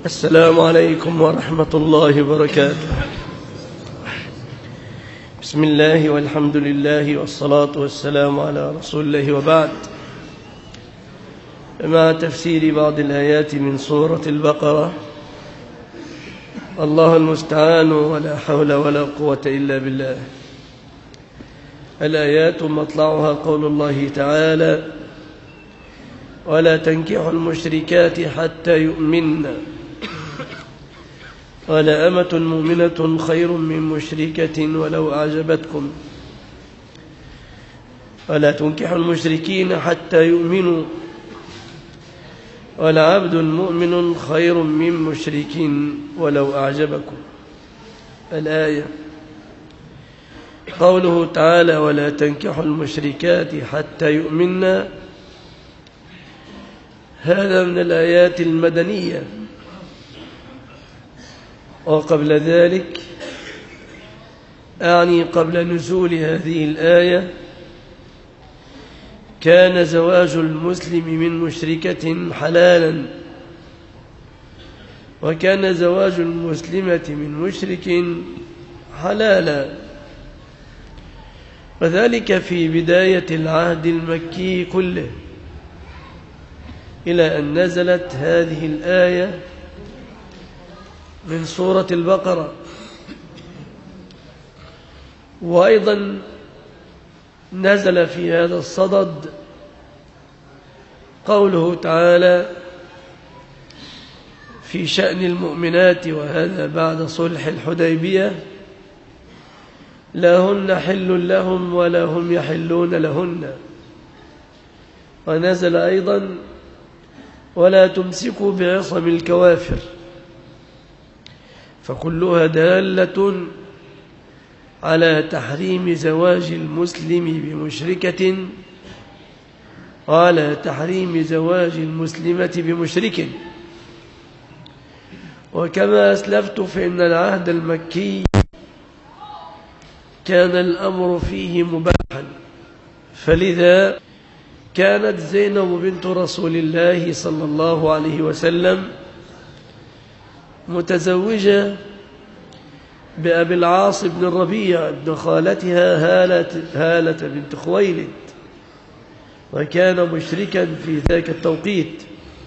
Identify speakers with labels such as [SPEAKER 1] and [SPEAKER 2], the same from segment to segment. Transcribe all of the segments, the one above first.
[SPEAKER 1] السلام عليكم ورحمة الله وبركاته. بسم الله والحمد لله والصلاة والسلام على رسول الله، وبعد. مع تفسير بعض الآيات من سورة البقرة، الله المستعان ولا حول ولا قوة إلا بالله. الآيات مطلعها قول الله تعالى: ولا تنكحوا المشركات حتى يؤمنن ولأمة مؤمنة خير من مشركة ولو أعجبتكم ولا تنكحوا المشركين حتى يؤمنوا ولعبد مؤمن خير من مشرك ولو أعجبكم. الآية. قوله تعالى: ولا تنكحوا المشركات حتى يؤمنن، هذا من الآيات المدنية. وقبل ذلك، أعني قبل نزول هذه الآية، كان زواج المسلم من مشركة حلالا، وكان زواج المسلمة من مشرك حلالا، وذلك في بداية العهد المكي كله، إلى أن نزلت هذه الآية من سورة البقرة. وأيضا نزل في هذا الصدد قوله تعالى في شأن المؤمنات، وهذا بعد صلح الحديبية: لا هن حل لهم ولا هم يحلون لهن. ونزل أيضا: ولا تمسكوا بعصم الكوافر. فكلها دالة على تحريم زواج المسلم بمشركة، وعلى تحريم زواج المسلمة بمشرك. وكما أسلفت، فإن العهد المكي كان الأمر فيه مباحا، فلذا كانت زينب بنت رسول الله صلى الله عليه وسلم متزوجة بأبي العاص بن الربيع ابن خالتها هالة بنت خويلد، وكان مشركا في ذاك التوقيت.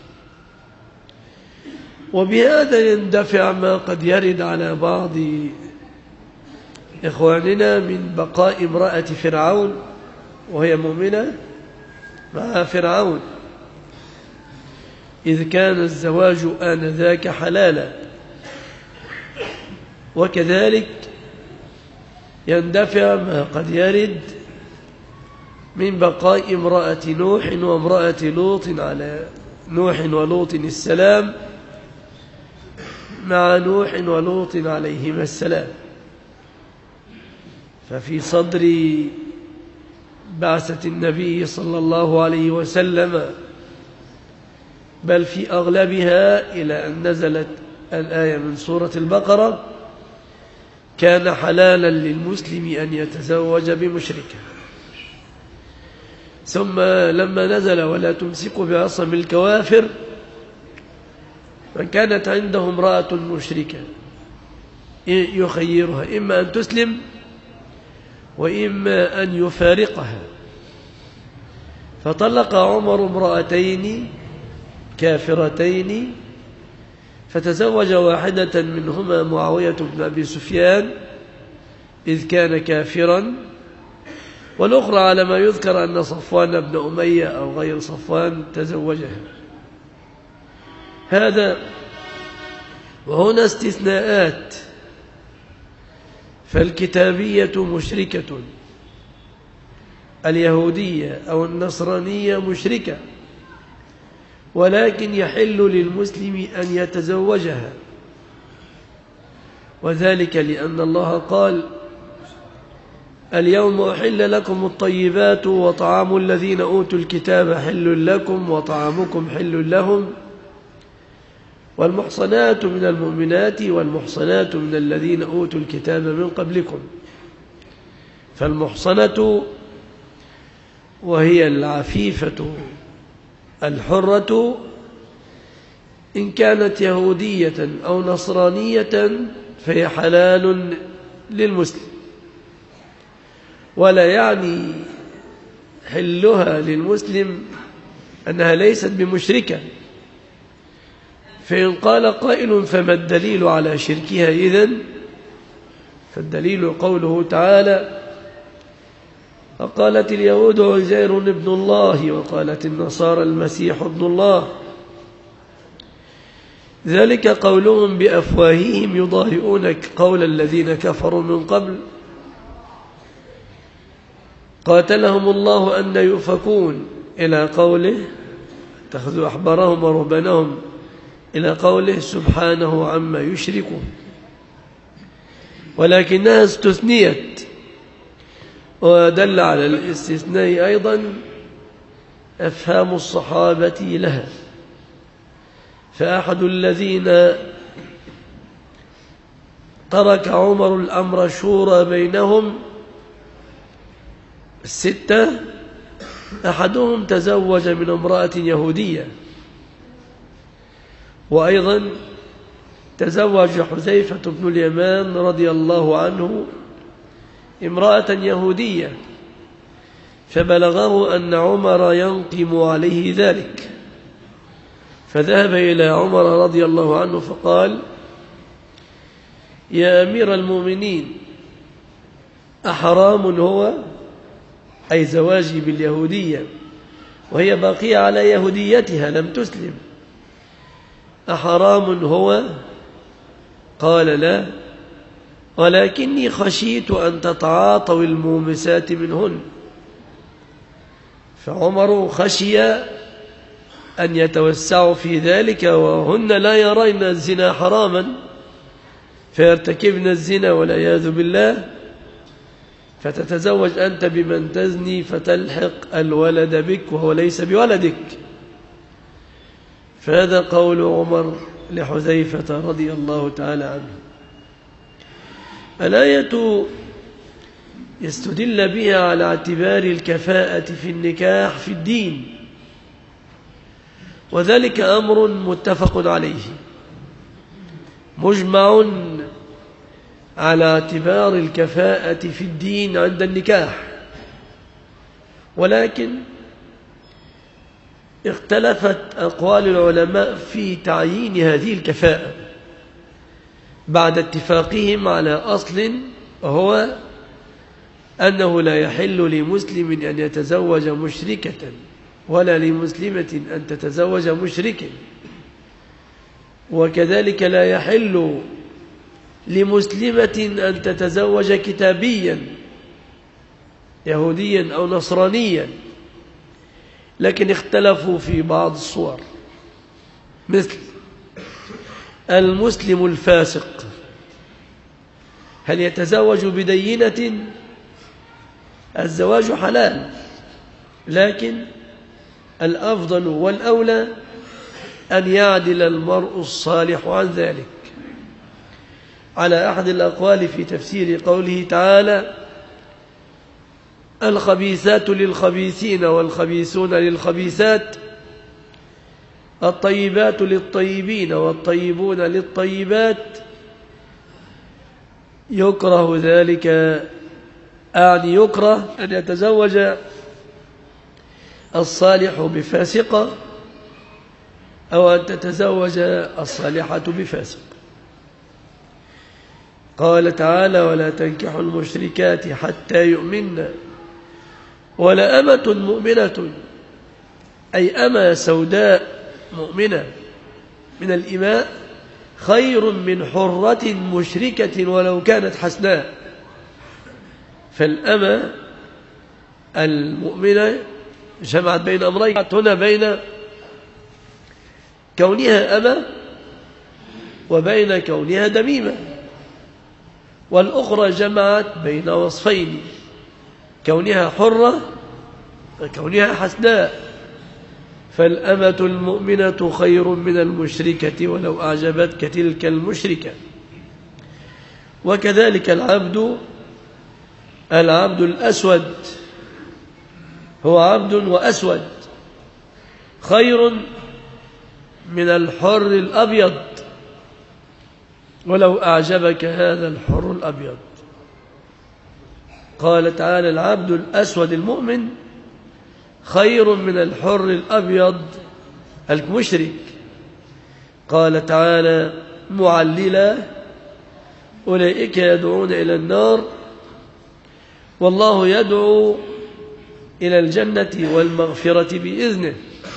[SPEAKER 1] وبهذا يندفع ما قد يرد على بعض إخواننا من بقاء امرأة فرعون وهي مؤمنة مع فرعون، إذ كان الزواج آنذاك حلالا. وكذلك يندفع ما قد يرد من بقاء امرأة نوح وامرأة لوط على نوح ولوط السلام مع نوح ولوط عليهما السلام. ففي صدر بعثة النبي صلى الله عليه وسلم، بل في أغلبها إلى أن نزلت الآية من سورة البقرة، كان حلالا للمسلم أن يتزوج بمشركة. ثم لما نزل ولا تمسكوا بعصم الكوافر، من كانت عنده امرأة مشركة يخيرها إما أن تسلم وإما أن يفارقها. فطلق عمر امرأتين كافرتين، فتزوج واحدة منهما معاوية بن أبي سفيان إذ كان كافرا، والأخرى على ما يذكر أن صفوان بن أمية أو غير صفوان تزوجها. هذا. وهنا استثناءات، فالكتابية مشركة، اليهودية أو النصرانية مشركة، ولكن يحل للمسلم أن يتزوجها، وذلك لأن الله قال: اليوم أحل لكم الطيبات وطعام الذين أوتوا الكتاب حل لكم وطعامكم حل لهم والمحصنات من المؤمنات والمحصنات من الذين أوتوا الكتاب من قبلكم. فالمحصنة وهي العفيفة الحرة إن كانت يهودية أو نصرانية فهي حلال للمسلم، ولا يعني حلها للمسلم أنها ليست بمشركة. فإن قال قائل فما الدليل على شركها إذن؟ فالدليل قوله تعالى: وقالت اليهود عزير ابن الله وقالت النصارى المسيح ابن الله، ذلك قولهم بأفواههم يضاهئون قول الذين كفروا من قبل قاتلهم الله أن يؤفكون، إلى قوله اتخذوا أحبارهم ورهبانهم، إلى قوله سبحانه عما يشركون. ولكنها استثنيت، ودل على الاستثناء أيضا أفهام الصحابة لها. فأحد الذين ترك عمر الأمر شورى بينهم الستة، أحدهم تزوج من امرأة يهودية، وأيضا تزوج حذيفة بن اليمان رضي الله عنه امرأة يهودية، فبلغه أن عمر ينقم عليه ذلك، فذهب إلى عمر رضي الله عنه فقال: يا أمير المؤمنين، أحرام هو؟ أي زواجي باليهودية وهي باقية على يهوديتها لم تسلم، أحرام هو؟ قال: لا، ولكني خشيت أن تتعاطوا المومسات منهن. فعمر خشي أن يتوسعوا في ذلك وهن لا يرين الزنا حراما فيرتكبن الزنا والعياذ بالله، فتتزوج أنت بمن تزني فتلحق الولد بك وهو ليس بولدك. فهذا قول عمر لحذيفة رضي الله تعالى عنه. الآية يستدل بها على اعتبار الكفاءة في النكاح في الدين، وذلك أمر متفق عليه مجمع على اعتبار الكفاءة في الدين عند النكاح، ولكن اختلفت أقوال العلماء في تعيين هذه الكفاءة بعد اتفاقهم على أصل، وهو أنه لا يحل لمسلم أن يتزوج مشركة ولا لمسلمة أن تتزوج مشركا، وكذلك لا يحل لمسلمة أن تتزوج كتابيا يهوديا أو نصرانيا، لكن اختلفوا في بعض الصور، مثل المسلم الفاسق هل يتزوج بدينة؟ الزواج حلال، لكن الأفضل والأولى أن يعدل المرء الصالح عن ذلك، على أحد الأقوال في تفسير قوله تعالى: الخبيثات للخبيثين والخبيثون للخبيثات، الطيبات للطيبين والطيبون للطيبات، يكره ذلك، أعني يكره أن يتزوج الصالح بفاسقة أو أن تتزوج الصالحة بفاسق. قال تعالى: ولا تنكحوا المشركات حتى يؤمنن، ولأمة مؤمنة، أي أمة سوداء مؤمنة من الإماء خير من حرة مشركة ولو كانت حسناء. فالأمة المؤمنة جمعت بين أمرين هنا، بين كونها أمة وبين كونها دميمة، والأخرى جمعت بين وصفين، كونها حرة وكونها حسناء. فالأمة المؤمنة خير من المشركة ولو أعجبتك تلك المشركة. وكذلك العبد الأسود، هو عبد وأسود، خير من الحر الأبيض ولو أعجبك هذا الحر الأبيض. قال تعالى العبد الأسود المؤمن خير من الحر الأبيض المشرك. قال تعالى معللا أولئك يدعون إلى النار والله يدعو إلى الجنة والمغفرة بإذنه.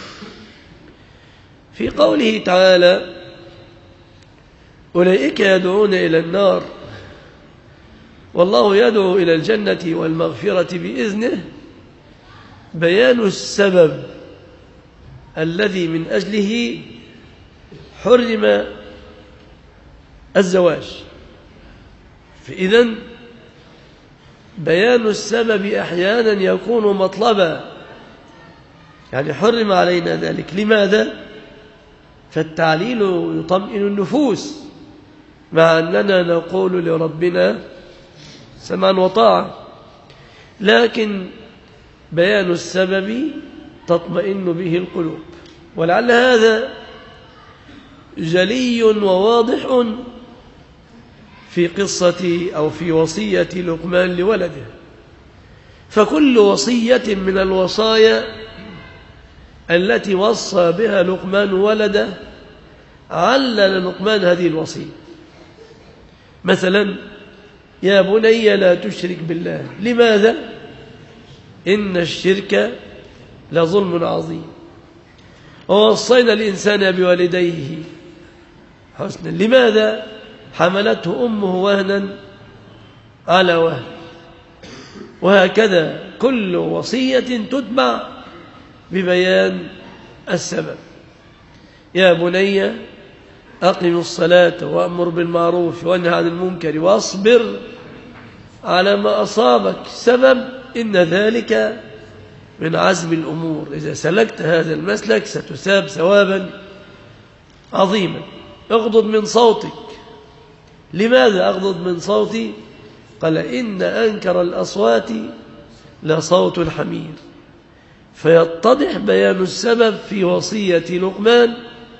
[SPEAKER 1] في قوله تعالى أولئك يدعون إلى النار والله يدعو إلى الجنة والمغفرة بإذنه بيان السبب الذي من أجله حرم الزواج. فإذن بيان السبب أحيانا يكون مطلبا، يعني حرم علينا ذلك. لماذا؟ فالتعليل يطمئن النفوس، مع أننا نقول لربنا سمعا وطاعة، لكن بيان السبب تطمئن به القلوب. ولعل هذا جلي وواضح في قصة أو في وصية لقمان لولده. فكل وصية من الوصايا التي وصى بها لقمان ولده علل لقمان هذه الوصية. مثلا يا بني لا تشرك بالله. لماذا؟ إن الشرك لظلم عظيم. ووصينا الإنسان بوالديه حسنا. لماذا؟ حملته أمه وهنا على وهن. وهكذا كل وصية تتبع ببيان السبب. يا بني أقم الصلاة وأمر بالمعروف وانهى عن المنكر واصبر على ما أصابك. سبب إن ذلك من عزم الأمور. إذا سلكت هذا المسلك ستثاب ثوابا عظيما. اغضض من صوتك. لماذا أغضض من صوتي؟ قال إن أنكر الأصوات لصوت الحمير. فيتضح بيان السبب في وصية لقمان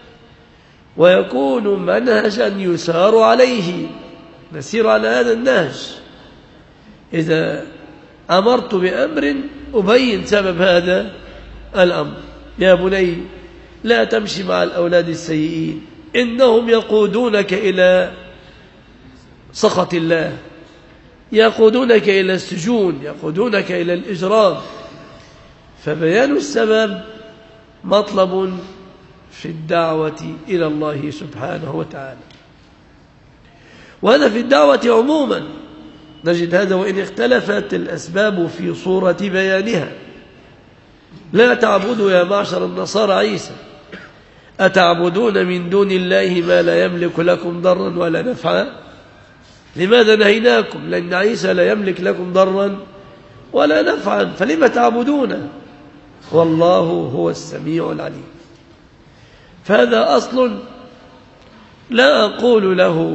[SPEAKER 1] ويكون منهجا يسار عليه، نسير على هذا النهج. إذا أمرت بأمر أبين سبب هذا الأمر. يا بني لا تمشي مع الأولاد السيئين إنهم يقودونك إلى سخط الله، يقودونك إلى السجون، يقودونك إلى الإجرام. فبيان السبب مطلب في الدعوة إلى الله سبحانه وتعالى. وهذا في الدعوة عموما نجد هذا، وإن اختلفت الأسباب في صورة بيانها. لا تعبدوا يا معشر النصارى عيسى أتعبدون من دون الله ما لا يملك لكم ضرا ولا نفعا. لماذا نهيناكم؟ لأن عيسى لا يملك لكم ضرا ولا نفعا، فلما تعبدونه؟ والله هو السميع العليم. فهذا أصل لا أقول له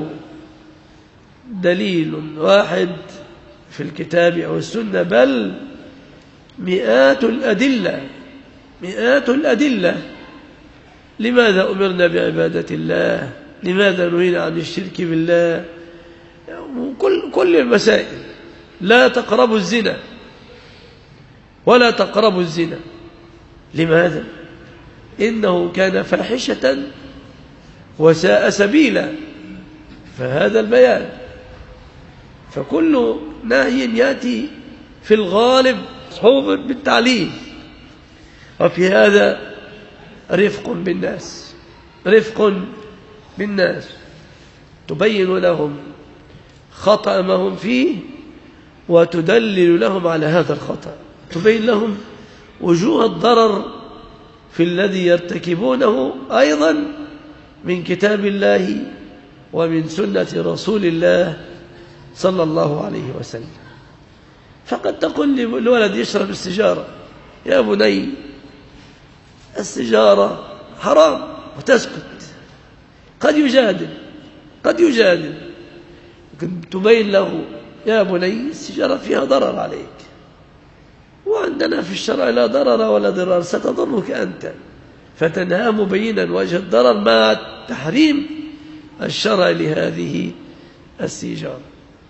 [SPEAKER 1] دليل واحد في الكتاب أو السنة، بل مئات الأدلة. مئات الأدلة. لماذا أمرنا بعبادة الله؟ لماذا نهينا عن الشرك بالله؟ كل المسائل. لا تقربوا الزنا ولا تقربوا الزنا. لماذا؟ إنه كان فاحشة وساء سبيلا. فهذا البيان. فكل نهي يأتي في الغالب صحوبا بالتعليل. وفي هذا رفق بالناس، رفق بالناس، تبين لهم خطأ ما هم فيه وتدلل لهم على هذا الخطأ، تبين لهم وجوه الضرر في الذي يرتكبونه أيضا من كتاب الله ومن سنة رسول الله صلى الله عليه وسلم. فقد تقول للولد يشرب السجارة يا بني السجارة حرام وتسكت. قد يجادل تبين له يا بني السجارة فيها ضرر عليك، وعندنا في الشرع لا ضرر ولا ضرار، ستضرك أنت. فتنهى مبينا وجه الضرر مع التحريم الشرع لهذه السيجارة.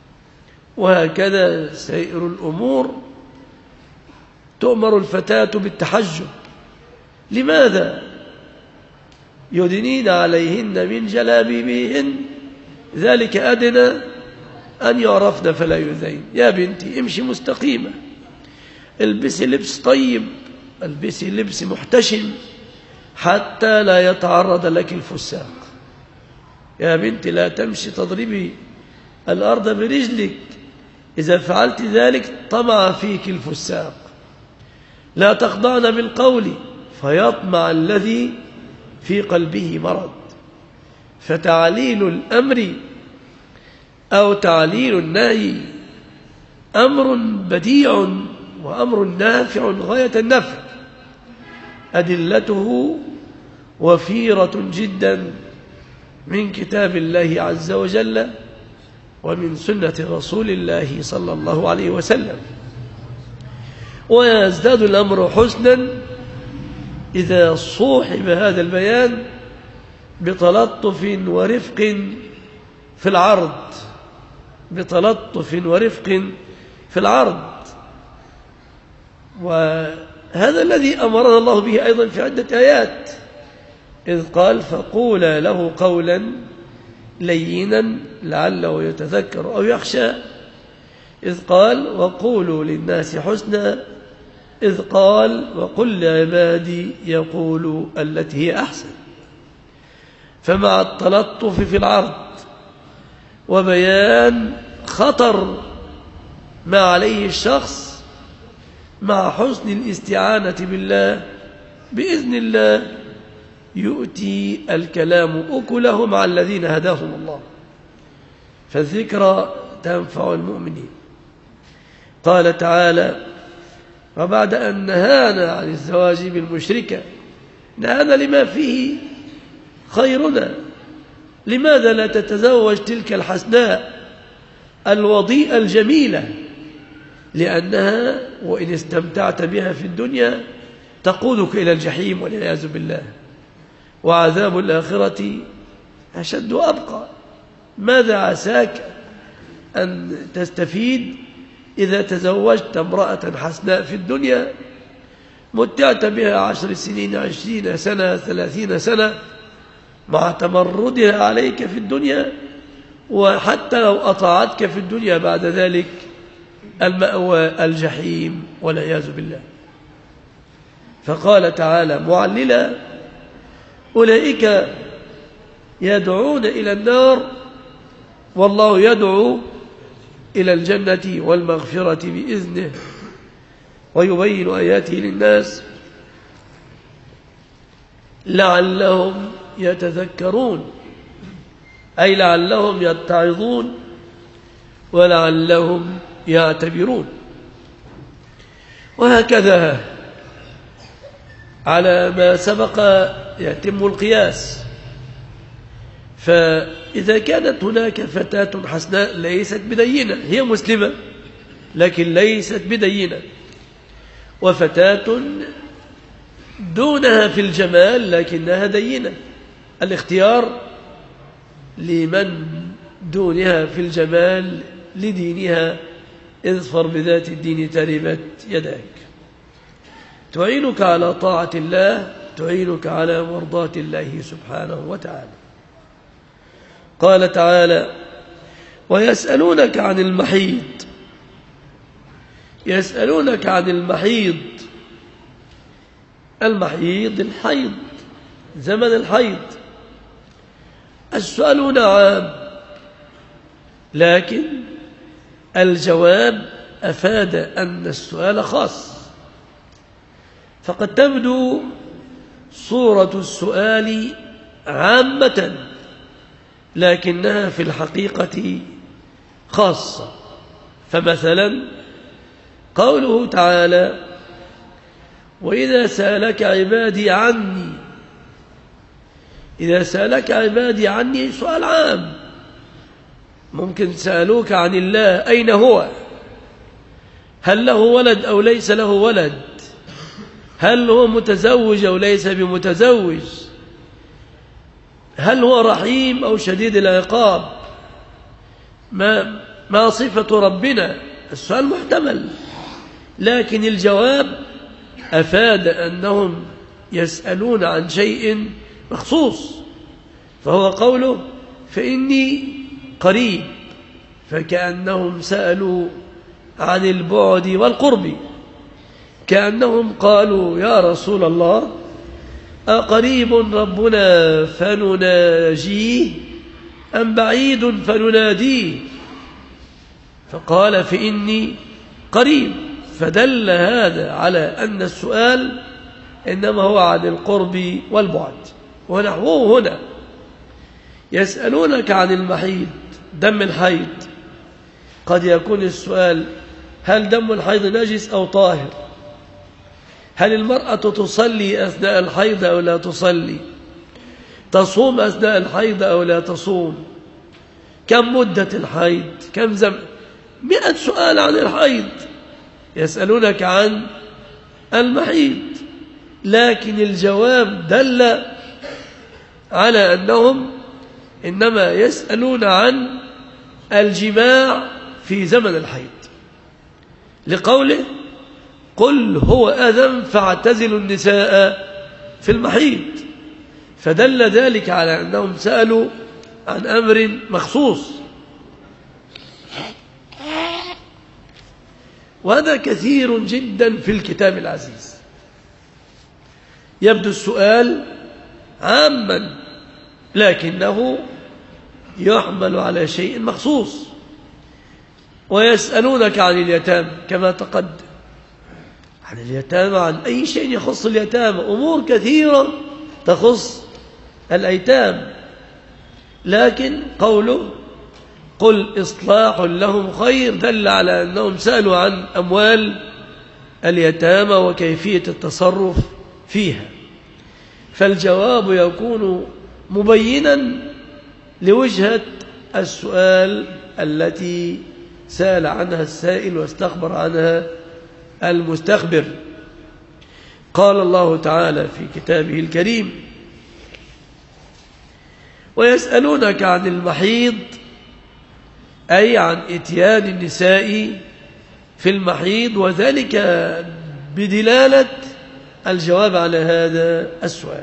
[SPEAKER 1] وهكذا سائر الأمور. تؤمر الفتاة بالتحجب. لماذا؟ يدنين عليهن من جلابيبهن ذلك أدنى أن يعرفن فلا يؤذين. يا بنتي امشي مستقيمة، البسي لبس طيب، البسي لبس محتشم حتى لا يتعرض لك الفساق. يا بنتي لا تمشي تضربي الأرض برجلك، إذا فعلت ذلك طمع فيك الفساق. لا تخضعن بالقول فيطمع الذي في قلبه مرض. فتعليل الأمر أو تعليل النهي أمر بديع وأمر نافع غاية النفع، أدلته وفيرة جدا من كتاب الله عز وجل ومن سنة رسول الله صلى الله عليه وسلم. ويزداد الأمر حسنا إذا صوحب هذا البيان بتلطف ورفق في العرض، بتلطف ورفق في العرض. وهذا الذي أمرنا الله به أيضا في عدة آيات، إذ قال فقولا له قولا لينا لعله يتذكر أو يخشى، إذ قال وقولوا للناس حسنا، إذ قال وقل لعبادي يقولوا التي هي أحسن. فمع التلطف في العرض وبيان خطر ما عليه الشخص مع حسن الاستعانة بالله بإذن الله يؤتي الكلام أكله مع الذين هداهم الله، فالذكرى تنفع المؤمنين. قال تعالى وبعد أن نهانا عن الزواج بالمشركة نهانا لما فيه خيرنا. لماذا لا تتزوج تلك الحسناء الوضيئة الجميلة؟ لأنها وإن استمتعت بها في الدنيا تقودك إلى الجحيم والعياذ بالله، وعذاب الآخرة أشد وأبقى. ماذا عساك أن تستفيد إذا تزوجت امرأة حسناء في الدنيا متعت بها 10 سنين 20 سنة 30 سنة مع تمردها عليك في الدنيا، وحتى لو أطاعتك في الدنيا بعد ذلك المأوى الجحيم والعياذ بالله. فقال تعالى معللا أولئك يدعون إلى النار والله يدعو إلى الجنة والمغفرة بإذنه ويبين آياته للناس لعلهم يتذكرون، أي لعلهم يتعظون ولعلهم يعتبرون. وهكذا على ما سبق يتم القياس. فإذا كانت هناك فتاة حسناء ليست بدينة، هي مسلمة لكن ليست بدينة، وفتاة دونها في الجمال لكنها دينة، الاختيار لمن دونها في الجمال لدينها، اظفر بذات الدين تربت يداك. تعينك على طاعة الله، تعينك على مرضاة الله سبحانه وتعالى. قال تعالى ويسألونك عن المحيض، يسألونك عن المحيض. المحيض الحيض، زمن الحيض. السؤال هنا عام، لكن الجواب أفاد أن السؤال خاص. فقد تبدو صورة السؤال عامة لكنها في الحقيقة خاصة. فمثلا قوله تعالى وإذا سألك عبادي عني، إذا سألك عبادي عني سؤال عام. ممكن سألوك عن الله أين هو، هل له ولد أو ليس له ولد، هل هو متزوج أو ليس بمتزوج؟ هل هو رحيم أو شديد العقاب؟ ما صفة ربنا؟ السؤال محتمل، لكن الجواب أفاد أنهم يسألون عن شيء مخصوص، فهو قوله فإني قريب، فكأنهم سألوا عن البعد والقرب، كأنهم قالوا يا رسول الله أقريب ربنا فنناجيه أم بعيد فنناديه؟ فقال فإني قريب، فدل هذا على أن السؤال إنما هو عن القرب والبعد. ونحوه هنا يسألونك عن المحيض، دم الحيض، قد يكون السؤال هل دم الحيض نجس أو طاهر؟ هل المرأة تصلي أثناء الحيض أو لا تصلي؟ تصوم أثناء الحيض أو لا تصوم؟ كم مدة الحيض؟ كم زمن؟ 100 سؤال عن الحيض، يسألونك عن المحيض، لكن الجواب دل على أنهم إنما يسألون عن الجماع في زمن الحيض، لقوله قل هو أذى فاعتزلوا النساء في المحيض، فدل ذلك على أنهم سألوا عن أمر مخصوص. وهذا كثير جدا في الكتاب العزيز، يبدو السؤال عاما لكنه يحمل على شيء مخصوص. ويسألونك عن اليتامى كما تقدم، عن اليتامى، عن أي شيء يخص اليتامى، أمور كثيرة تخص الأيتام، لكن قوله قل إصلاح لهم خير دل على أنهم سألوا عن أموال اليتامى وكيفية التصرف فيها، فالجواب يكون مبينا لوجهة السؤال التي سأل عنها السائل واستخبر عنها المستخبر. قال الله تعالى في كتابه الكريم ويسألونك عن المحيض، أي عن إتيان النساء في المحيض، وذلك بدلالة الجواب على هذا السؤال.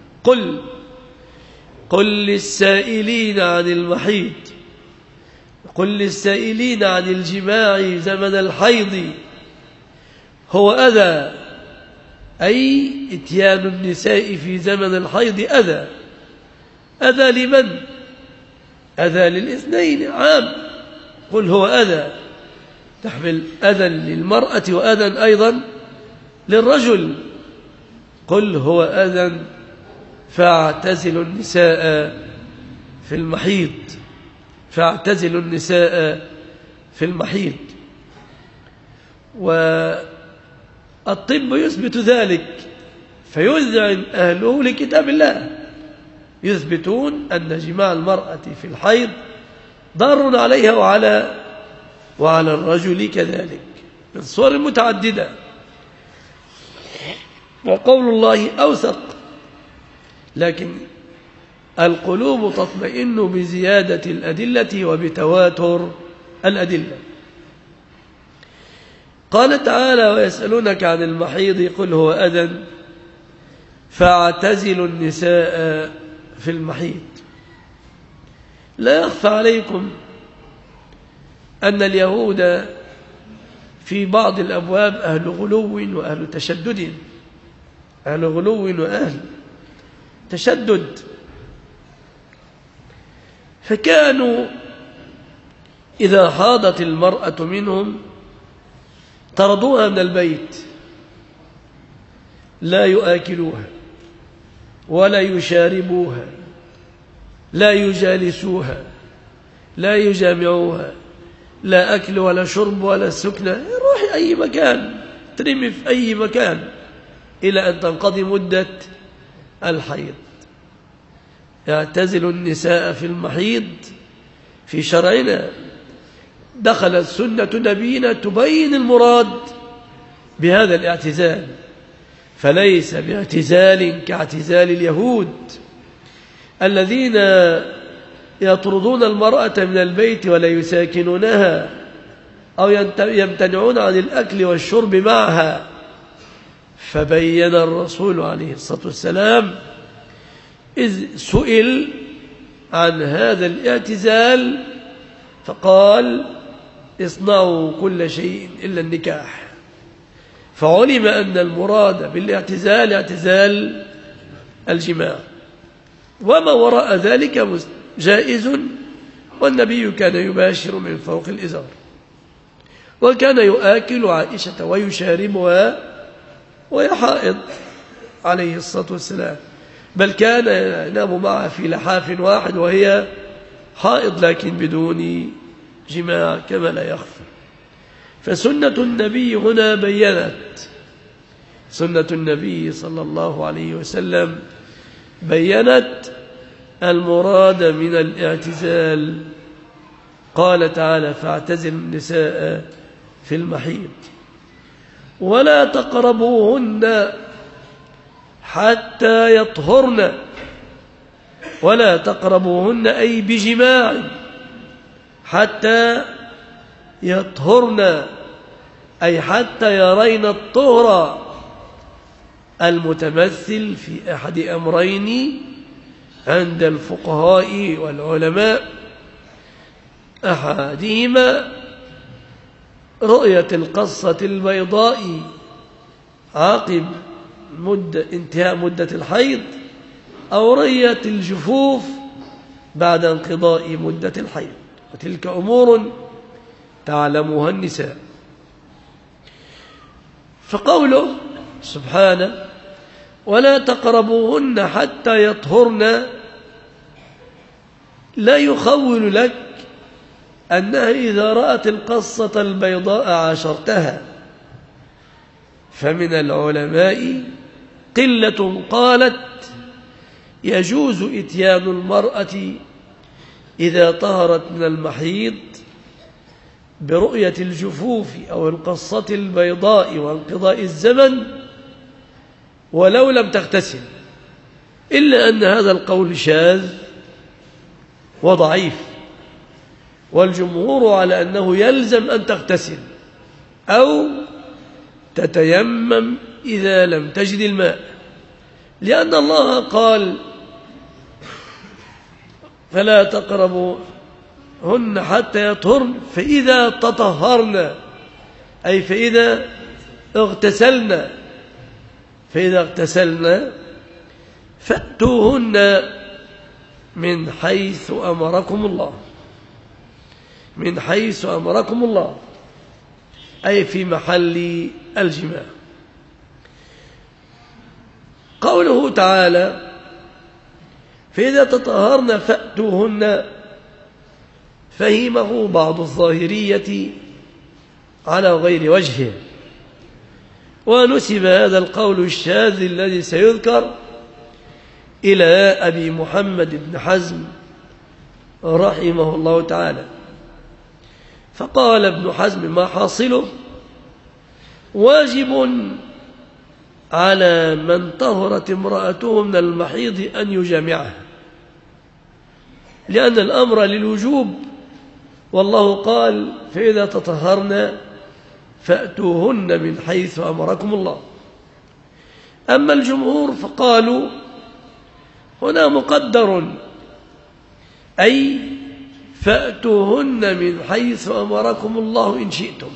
[SPEAKER 1] قل للسائلين عن المحيض، قل للسائلين عن الجماع زمن الحيض هو أذى، أي إتيان النساء في زمن الحيض أذى. أذى لمن؟ أذى للاثنين عام. قل هو أذى تحمل أذى للمرأة وأذى أيضا للرجل. قل هو أذى فاعتزلوا النساء في المحيض، فاعتزلوا النساء في المحيض. والطب يثبت ذلك، فيذعن أهله لكتاب الله، يثبتون أن جماع المرأة في الحيض ضار عليها وعلى الرجل كذلك من صور متعددة. وقول الله أوثق، لكن القلوب تطمئن بزيادة الأدلة وبتواتر الأدلة. قال تعالى ويسألونك عن المحيض قل هو أذى فاعتزلوا النساء في المحيض. لا يخفى عليكم أن اليهود في بعض الأبواب أهل غلو وأهل تشدد، أهل غلو وأهل تشدد، فكانوا إذا حاضت المرأة منهم طردوها من البيت، لا يؤكلوها ولا يشاربوها، لا يجالسوها، لا يجامعوها، لا أكل ولا شرب ولا سكنة، روحي أي مكان، ترمي في أي مكان إلى أن تنقضي مدة الحيض. يعتزل النساء في المحيض في شرعنا. دخلت سنة نبينا تبين المراد بهذا الاعتزال، فليس باعتزال كاعتزال اليهود الذين يطردون المرأة من البيت ولا يساكنونها أو يمتنعون عن الأكل والشرب معها. فبين الرسول عليه الصلاة والسلام إذ سئل عن هذا الاعتزال فقال اصنعوا كل شيء إلا النكاح. فعلم أن المراد بالاعتزال اعتزال الجماع، وما وراء ذلك جائز، والنبي كان يباشر من فوق الإزار، وكان يؤكل عائشة ويشاربها وهي حائض عليه الصلاة والسلام، بل كان ينام معها في لحاف واحد وهي حائض لكن بدون جماع كما لا يخفى. فسنة النبي هنا بيّنت، سنة النبي صلى الله عليه وسلم بيّنت المراد من الاعتزال. قال تعالى فاعتزل النساء في المحيض ولا تقربوهن حتى يطهرن، ولا تقربوهن أي بجماع حتى يطهرن، أي حتى يرين الطهر المتمثل في أحد أمرين عند الفقهاء والعلماء، أحدهما رؤية القصة البيضاء عقب انتهاء مدة الحيض، أو رؤية الجفوف بعد انقضاء مدة الحيض، وتلك أمور تعلمها النساء. فقوله سبحانه ولا تقربوهن حتى يطهرن لا يخول لك أنها إذا رأت القصة البيضاء عاشرتها. فمن العلماء قلة قالت يجوز إتيان المرأة إذا طهرت من المحيض برؤية الجفوف أو القصة البيضاء وانقضاء الزمن ولو لم تغتسل، إلا أن هذا القول شاذ وضعيف، والجمهور على أنه يلزم أن تغتسل أو تتيمم إذا لم تجد الماء، لأن الله قال فلا تقربوهن حتى يطهرن، فإذا تطهرن أي فإذا اغتسلن، فإذا اغتسلن فأتوهن من حيث أمركم الله، من حيث أمركم الله أي في محل الجماع. قوله تعالى فإذا تطهرن فأتوهن فهمه بعض الظاهرية على غير وجهه، ونسب هذا القول الشاذ الذي سيذكر إلى أبي محمد بن حزم رحمه الله تعالى. فقال ابن حزم ما حاصله واجب على من طهرت امرأته من المحيض أن يجامعها، لأن الأمر للوجوب، والله قال فإذا تطهرن فأتوهن من حيث أمركم الله. أما الجمهور فقالوا هنا مقدر أي فأتوهن من حيث أمركم الله إن شئتم.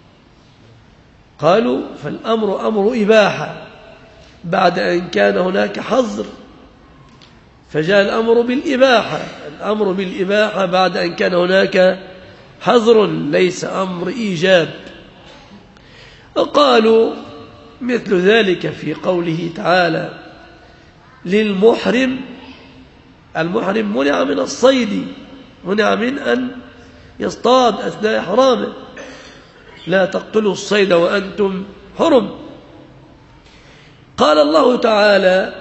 [SPEAKER 1] قالوا فالأمر أمر إباحة بعد أن كان هناك حظر، فجاء الأمر بالإباحة، الأمر بالإباحة بعد أن كان هناك حظر ليس أمر إيجاب. وقالوا مثل ذلك في قوله تعالى للمحرم، المحرم منع من الصيد، منع من أن يصطاد أثناء إحرامه، لا تقتلوا الصيد وأنتم حرم. قال الله تعالى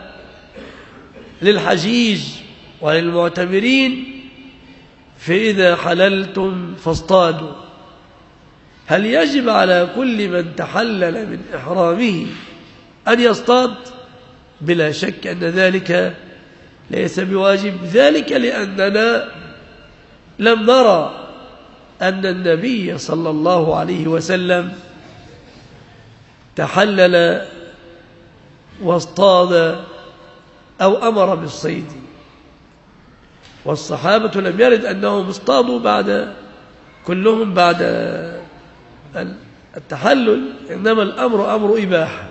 [SPEAKER 1] للحجيج وللمعتمرين فإذا حللتم فاصطادوا. هل يجب على كل من تحلل من إحرامه أن يصطاد؟ بلا شك أن ذلك ليس بواجب، ذلك لأننا لم نرى أن النبي صلى الله عليه وسلم تحلل واصطاد أو أمر بالصيد، والصحابة لم يرد أنهم اصطادوا كلهم بعد التحلل، إنما الأمر أمر إباحة.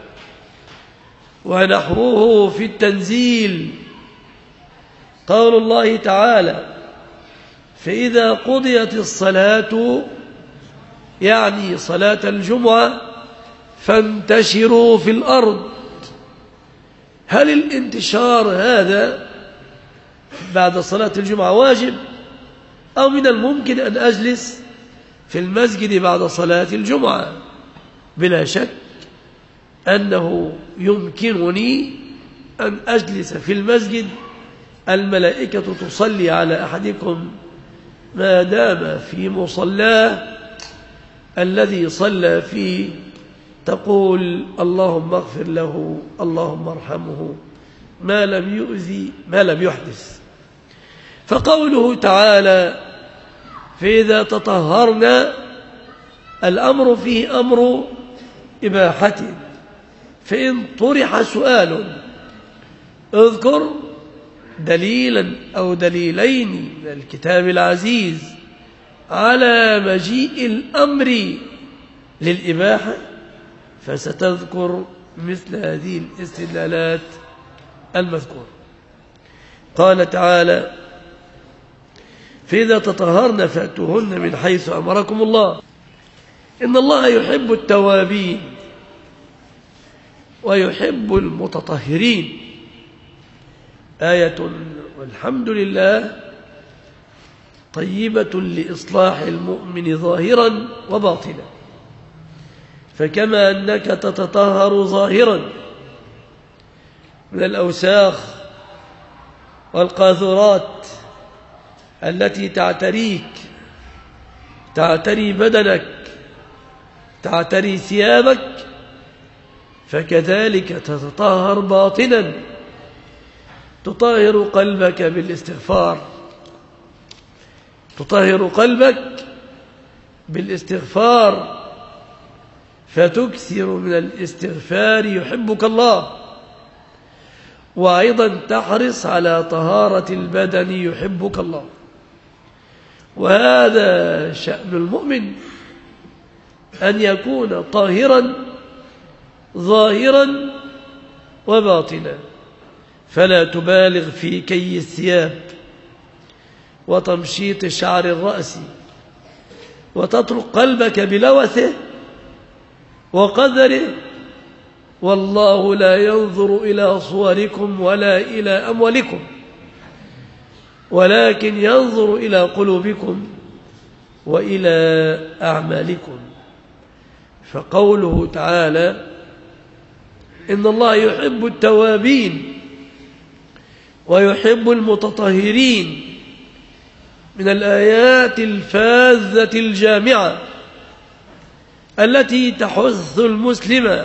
[SPEAKER 1] ونحوه في التنزيل قول الله تعالى: فإذا قضيت الصلاة، يعني صلاة الجمعة، فانتشروا في الأرض. هل الانتشار هذا بعد صلاة الجمعة واجب، أو من الممكن أن أجلس في المسجد بعد صلاة الجمعة؟ بلا شك أنه يمكنني أن أجلس في المسجد، الملائكة تصلي على أحدكم ما دام في مصلاه الذي صلى فيه، تقول: اللهم اغفر له، اللهم ارحمه، ما لم يؤذي، ما لم يحدث. فقوله تعالى: فإذا تطهرنا، الأمر فيه أمر إباحة. فإن طرح سؤال: اذكر دليلا أو دليلين من الكتاب العزيز على مجيء الأمر للإباحة، فستذكر مثل هذه الاستدلالات المذكورة. قال تعالى: فإذا تطهرن فأتوهن من حيث أمركم الله إن الله يحب التوابين ويحب المتطهرين. آية والحمد لله طيبة لإصلاح المؤمن ظاهرا وباطنا. فكما أنك تتطهر ظاهرا من الأوساخ والقاذورات التي تعتري بدنك، تعتري ثيابك، فكذلك تتطهر باطنا، تطهر قلبك بالاستغفار، تطهر قلبك بالاستغفار، فتكثر من الاستغفار يحبك الله، وأيضا تحرص على طهارة البدن يحبك الله. وهذا شأن المؤمن، أن يكون طاهرا ظاهرا وباطنا، فلا تبالغ في كي الثياب وتمشيط شعر الرأس، وتترك قلبك بلوثه وقذره. والله لا ينظر إلى صوركم ولا إلى أموالكم، ولكن ينظر إلى قلوبكم وإلى أعمالكم. فقوله تعالى: إن الله يحب التوابين ويحب المتطهرين، من الآيات الفاذة الجامعة التي تحث المسلم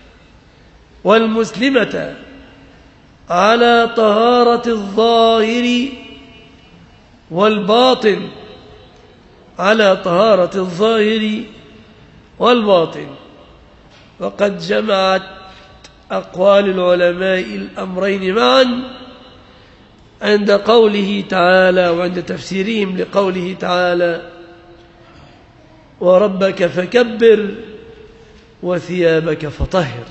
[SPEAKER 1] والمسلمة على طهارة الظاهر والباطن، على طهارة الظاهر والباطن. وقد جمعت أقوال العلماء الأمرين معا عند قوله تعالى، وعند تفسيرهم لقوله تعالى: وربك فكبر وثيابك فطهر.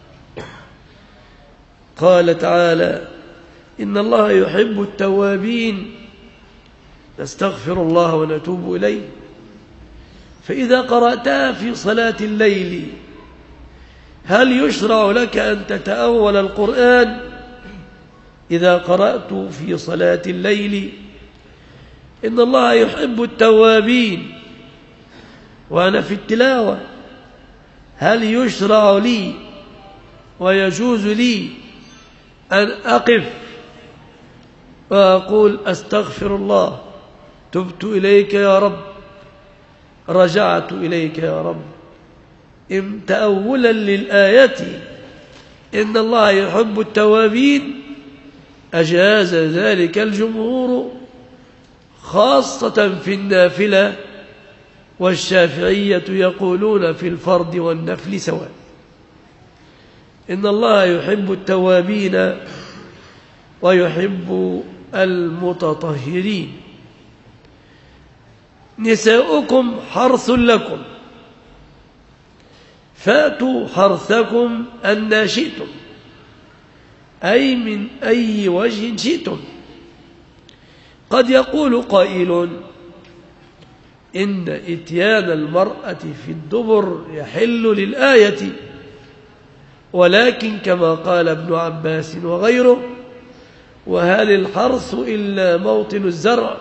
[SPEAKER 1] قال تعالى: إن الله يحب التوابين، نستغفر الله ونتوب إليه. فإذا قرأتها في صلاة الليل، هل يشرع لك أن تتأول القرآن إذا قرأت في صلاة الليل إن الله يحب التوابين وأنا في التلاوة؟ هل يشرع لي ويجوز لي أن أقف وأقول: أستغفر الله، تبت إليك يا رب، رجعت إليك يا رب، تأولا للآية إن الله يحب التوابين أجاز ذلك الجمهور خاصة في النافلة، والشافعية يقولون في الفرض والنفل سواء. إن الله يحب التوابين ويحب المتطهرين. نساؤكم حرث لكم فأتوا حرثكم أن شئتم، أي من أي وجه شئتم. قد يقول قائل إن إتيان المرأة في الدبر يحل للآية، ولكن كما قال ابن عباس وغيره: وهل الحرث إلا موطن الزرع؟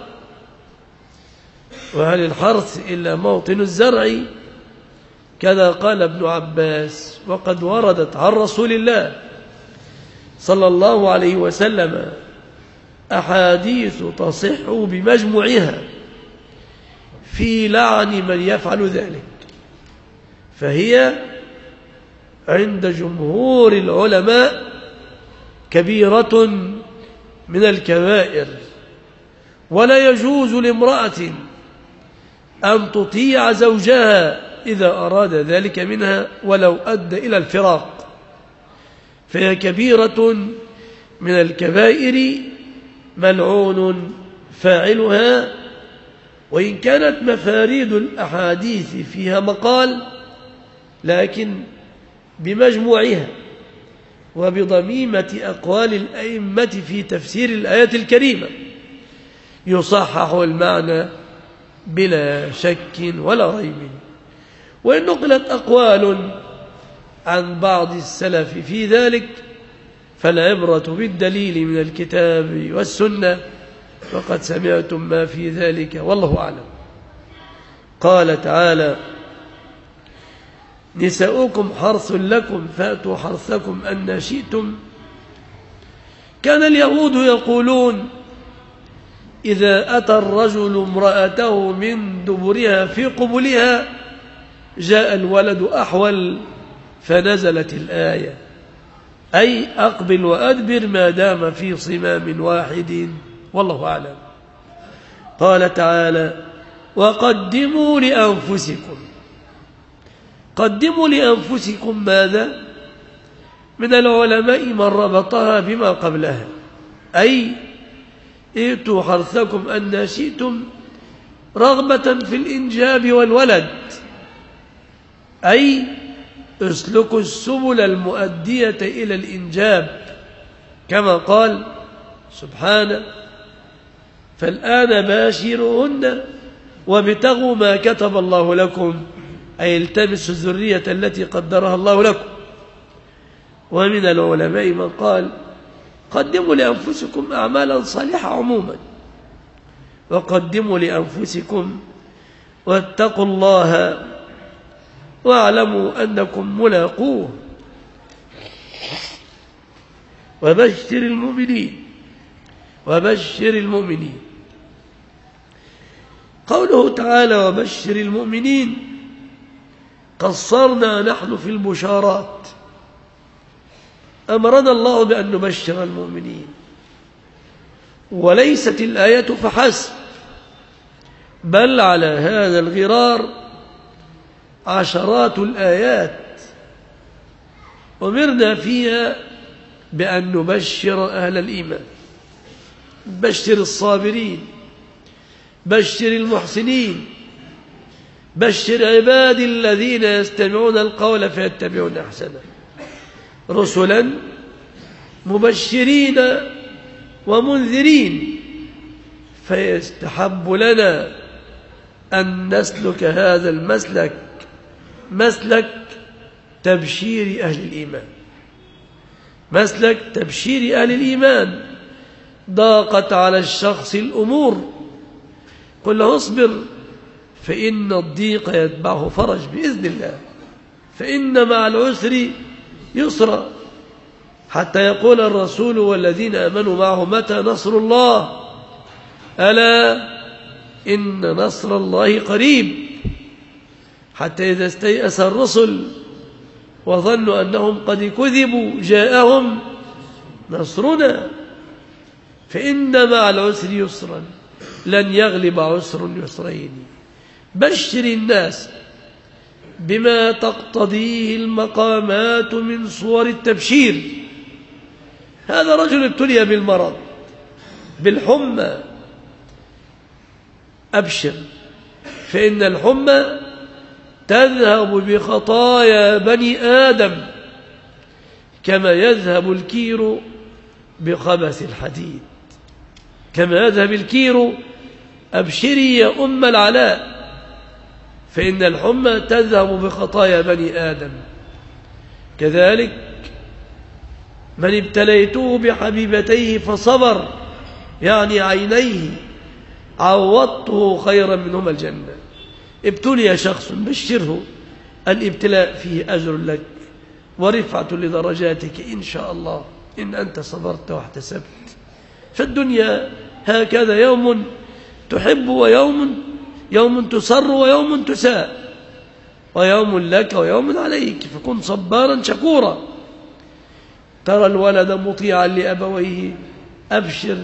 [SPEAKER 1] وهل الحرث إلا موطن الزرع؟ كذا قال ابن عباس. وقد وردت عن رسول الله صلى الله عليه وسلم أحاديث تصح بمجموعها في لعن من يفعل ذلك، فهي عند جمهور العلماء كبيرة من الكبائر، ولا يجوز لامرأة أن تطيع زوجها إذا أراد ذلك منها ولو أدى إلى الفراق، فهي كبيرة من الكبائر ملعون فاعلها. وإن كانت مفاريد الأحاديث فيها مقال، لكن بمجموعها وبضميمة أقوال الأئمة في تفسير الآية الكريمة يصحح المعنى بلا شك ولا ريب. وإن نقلت أقوال عن بعض السلف في ذلك فالعبرة بالدليل من الكتاب والسنة، وقد سمعتم ما في ذلك والله أعلم. قال تعالى: نساؤكم حرث لكم فأتوا حرثكم أن شئتم. كان اليهود يقولون: إذا أتى الرجل امرأته من دبرها في قبلها جاء الولد أحول، فنزلت الآية، أي أقبل وأدبر ما دام في صمام واحد، والله أعلم. قال تعالى: وقدموا لأنفسكم. قدموا لأنفسكم ماذا؟ من العلماء من ربطها بما قبلها، أي ائتوا حرثكم أن شئتم رغبة في الإنجاب والولد، أي اسلكوا السبل المؤدية إلى الإنجاب، كما قال سبحانه: فالآن باشروهن وابتغوا ما كتب الله لكم، أي التمسوا الذرية التي قدرها الله لكم. ومن العلماء من قال: قدموا لأنفسكم أعمالا صالحة عموما، وقدموا لأنفسكم واتقوا الله واعلموا أنكم ملاقوه وبشر المؤمنين. وبشر المؤمنين. قوله تعالى: وبشر المؤمنين، قصرنا نحن في البشارات، أمرنا الله بأن نبشر المؤمنين، وليست الآية فحسب، بل على هذا الغرار عشرات الآيات أمرنا فيها بأن نبشر أهل الإيمان، بشر الصابرين، بشر المحسنين، بشر عبادي الذين يستمعون القول فيتبعون أحسنه، رسلا مبشرين ومنذرين. فيستحب لنا أن نسلك هذا المسلك، مسلك تبشير أهل الإيمان، مسلك تبشير أهل الإيمان. ضاقت على الشخص الأمور، قل له: اصبر فإن الضيق يتبعه فرج بإذن الله، فإن مع العسر يسرا، حتى يقول الرسول والذين آمنوا معه: متى نصر الله؟ ألا إن نصر الله قريب. حتى إذا استيأس الرسل وظنوا أنهم قد كذبوا جاءهم نصرنا فإن مع العسر يسرا لن يغلب عسر يسرين بشر الناس بما تقتضيه المقامات من صور التبشير. هذا رجل ابتلي بالمرض بالحمى، أبشر فإن الحمى تذهب بخطايا بني آدم كما يذهب الكير بخبث الحديد. كما يذهب الكير أبشري يا أم العلاء فإن الحمى تذهب بخطايا بني آدم. كذلك من ابتليته بحبيبتيه فصبر يعني عينيه عوضته خيرا منهما الجنة. ابتلي شخص بشره الابتلاء فيه أجر لك ورفعة لدرجاتك إن شاء الله إن أنت صبرت واحتسبت. فالدنيا هكذا يوم تحب يوم تسر ويوم تساء ويوم لك ويوم عليك فكن صبارا شكورا. ترى الولد مطيعا لأبويه أبشر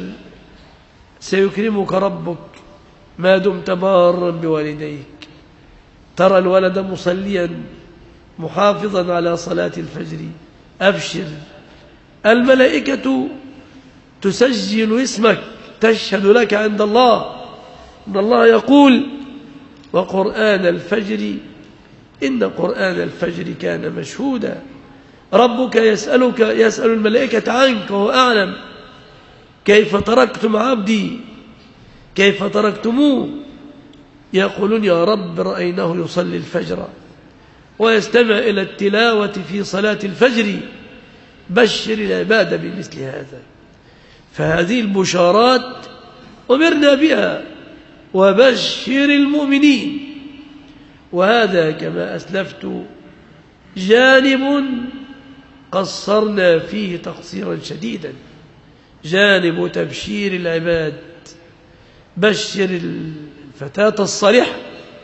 [SPEAKER 1] سيكرمك ربك ما دمت بارا بوالديك. ترى الولد مصليا محافظا على صلاة الفجر أبشر الملائكة تسجل اسمك تشهد لك عند الله إن الله يقول وقرآن الفجر إن قرآن الفجر كان مشهودا. ربك يسأل الملائكة عنك وهو أعلم كيف تركتم عبدي كيف تركتموه يقولون يا رب رأيناه يصلي الفجر ويستمع إلى التلاوة في صلاة الفجر بشر العباد بمثل هذا. فهذه البشارات أمرنا بها وبشر المؤمنين. وهذا كما أسلفت جانب قصرنا فيه تقصيرا شديدا جانب تبشير العباد. بشر الفتاة الصالحة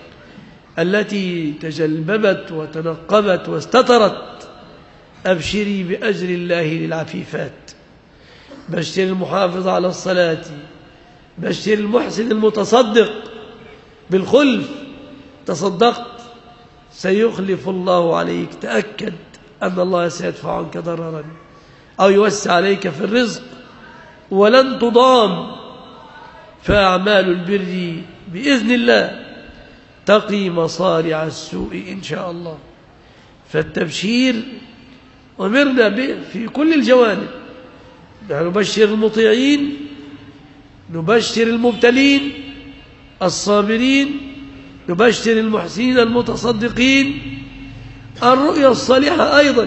[SPEAKER 1] التي تجلببت وتنقبت واستترت أبشري بأجر الله للعفيفات. بشر المحافظ على الصلاة بشر المحسن المتصدق بالخلف تصدقت سيخلف الله عليك. تأكد أن الله سيدفع عنك ضررا أو يوسع عليك في الرزق ولن تضام. فأعمال البر بإذن الله تقي مصارع السوء إن شاء الله. فالتبشير أمرنا به في كل الجوانب. نبشر المطيعين نبشر المبتلين الصابرين نبشر المحسنين المتصدقين. الرؤيا الصالحة أيضا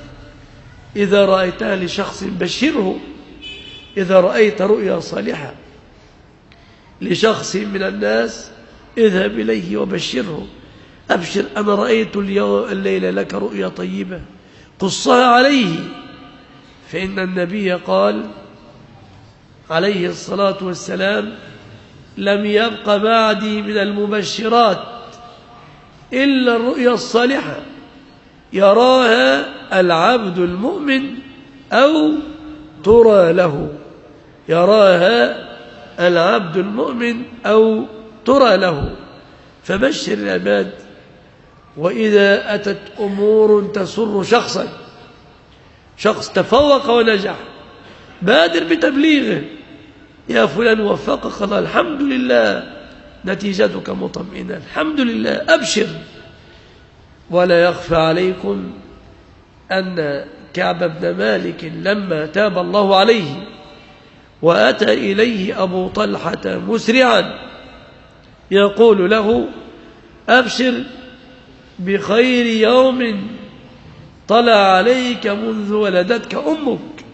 [SPEAKER 1] إذا رأيتها لشخص بشره. إذا رأيت رؤيا صالحة لشخص من الناس اذهب إليه وبشره. أبشر أنا رأيت الليلة لك رؤيا طيبة قصها عليه. فإن النبي قال عليه الصلاة والسلام لم يبق بعدي من المبشرات إلا الرؤيا الصالحة يراها العبد المؤمن أو ترى له. يراها العبد المؤمن أو ترى له. فبشر العباد. وإذا أتت أمور تسر شخصا شخص تفوق ونجح بادر بتبليغه يا فلان وفقك الله الحمد لله نتيجتك مطمئنة الحمد لله أبشر. ولا يخفى عليكم أن كعب بن مالك لما تاب الله عليه وأتى إليه أبو طلحة مسرعا يقول له أبشر بخير يوم طلع عليك منذ ولدتك أمك.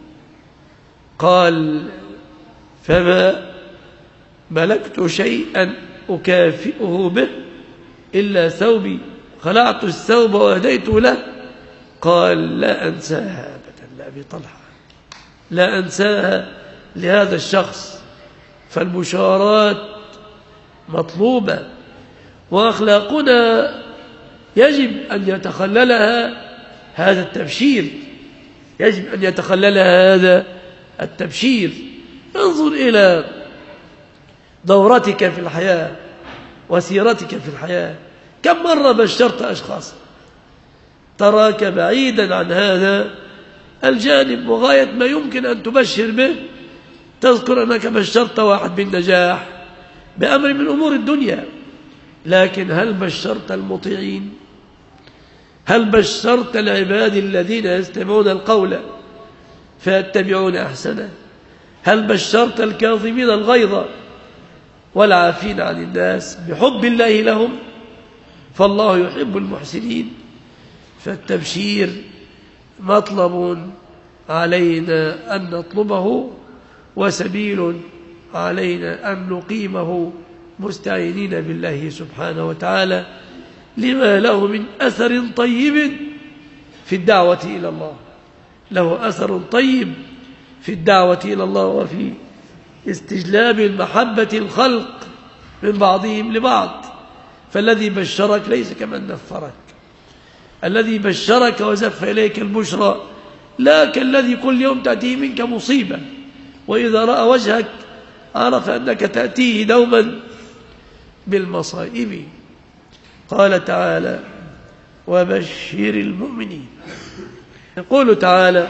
[SPEAKER 1] قال فما ملكت شيئا أكافئه به إلا ثوبي خلعت الثوب وهديته له. قال لا أنساها أبدا لأبي طلحة لا أنساها لهذا الشخص. فالبشارات مطلوبة وأخلاقنا يجب أن يتخللها هذا التبشير يجب أن يتخللها هذا التبشير. انظر إلى دورتك في الحياة وسيرتك في الحياة، كم مرة بشرت أشخاص تراك بعيدا عن هذا الجانب، وغاية ما يمكن أن تبشر به تذكر أنك بشرت واحد بالنجاح بأمر من أمور الدنيا، لكن هل بشرت المطيعين؟ هل بشرت العباد الذين يستمعون القول فيتبعون أحسنه؟ هل بشرت الكاظمين الغيظ والعافين عن الناس بحب الله لهم؟ فالله يحب المحسنين. فالتبشير مطلب علينا أن نطلبه، وسبيل علينا أن نقيمه مستعينين بالله سبحانه وتعالى لما له من أثر طيب في الدعوة إلى الله. له أثر طيب في الدعوة إلى الله وفي استجلاب محبة الخلق من بعضهم لبعض. فالذي بشرك ليس كمن نفرك، الذي بشرك وزف إليك البشرى لا كالذي كل يوم تأتيه منك مصيبة، وإذا رأى وجهك عرف أنك تأتيه دوما بالمصائب. قال تعالى: وبشر المؤمنين. يقول تعالى: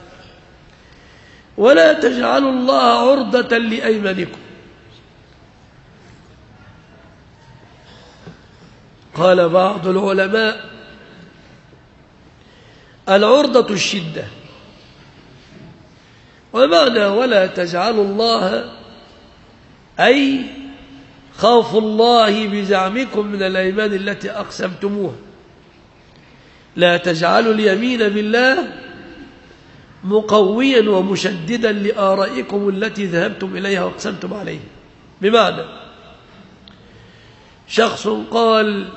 [SPEAKER 1] ولا تجعلوا الله عرضة لأيمانكم. قال بعض العلماء: العرضة الشدة، ومعنى ولا تجعلوا الله أي خوف الله بزعمكم من الأيمان التي أقسمتموها. لا تجعلوا اليمين بالله مقويا ومشددا لآرائكم التي ذهبتم إليها واقسمتم عليها. بمعنى شخص قال: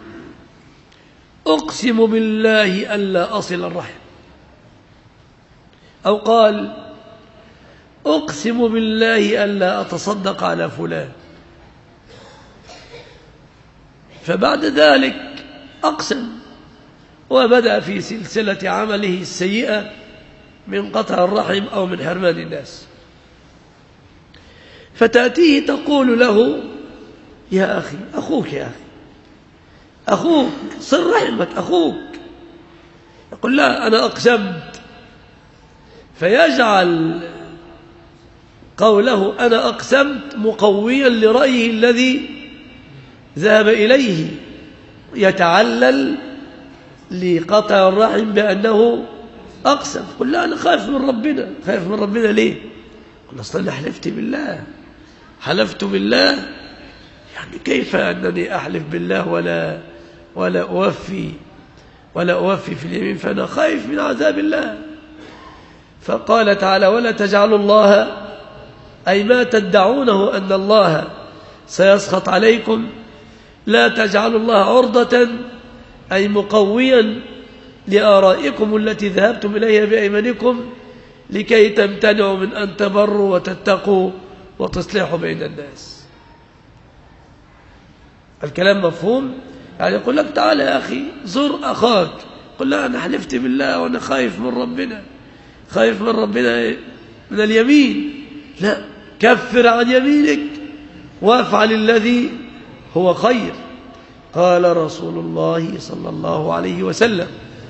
[SPEAKER 1] أقسم بالله ألا أصل الرحم، أو قال: أقسم بالله ألا أتصدق على فلان، فبعد ذلك أقسم وبدأ في سلسلة عمله السيئة من قطع الرحم أو من حرمان الناس. فتأتيه تقول له: يا أخي، أخوك، يا أخي، أخوك، صل رحمك، أخوك. يقول: لا، أنا أقسمت. فيجعل قوله أنا أقسمت مقويا لرأيه الذي ذهب إليه، يتعلل لقطع الرحم بأنه أقسم. قل: لا، أنا خايف من ربنا. خايف من ربنا ليه؟ قل: أصلا أنا حلفت بالله، حلفت بالله. يعني كيف أنني أحلف بالله ولا أوفي في اليمين؟ فأنا خايف من عذاب الله. فقال تعالى: ولا تجعلوا الله أي ما تدعونه أن الله سيسخط عليكم، لا تجعلوا الله عرضة أي مقويا لآرائكم التي ذهبتم إليها بأيمانكم لكي تمتنعوا من أن تبروا وتتقوا وتصلحوا بين الناس. الكلام مفهوم؟ يعني يقول لك: تعالى يا أخي، زر أخاك. قل: لا، أنا حلفت بالله وأنا خايف من ربنا. خايف من ربنا من اليمين. لا، كفر عن يمينك وافعل الذي هو خير. قال رسول الله صلى الله عليه وسلم: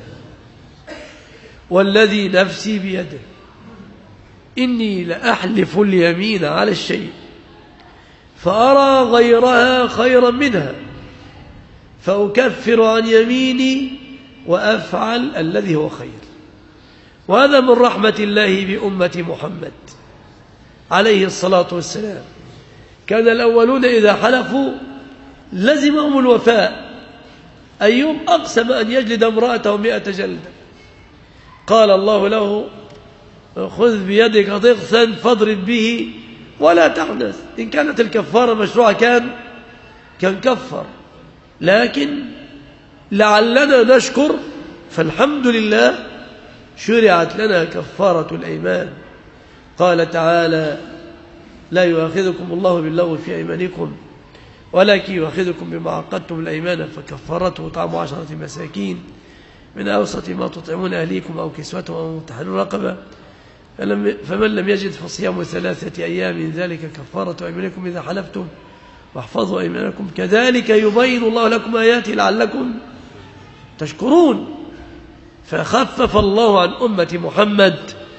[SPEAKER 1] والذي نفسي بيده إني لأحلف اليمين على الشيء فأرى غيرها خيرا منها فأكفر عن يميني وأفعل الذي هو خير. وهذا من رحمة الله بأمة محمد عليه الصلاة والسلام. كان الأولون إذا حلفوا لزمهم الوفاء. أيوب أقسم أن يجلد امرأته 100 جلدة، قال الله له: خذ بيدك ضغثا فاضرب به ولا تحنث. إن كانت الكفارة مشروعة كان كفر، لكن لعلنا نشكر، فالحمد لله شرعت لنا كفارة الأيمان. قال تعالى: لا يؤاخذكم الله باللغو في أيمانكم ولكن يؤاخذكم بما عقدتم الأيمان فكفرته طعام 10 مساكين من أوسط ما تطعمون أهليكم أو كسوتهم أو تحرير رقبة، فمن لم يجد فصيام 3 أيام ذلك كفارة أيمانكم إذا حلفتم واحفظوا أيمانكم كذلك يبين الله لكم آياته لعلكم تشكرون. فخفف الله عن أمة محمد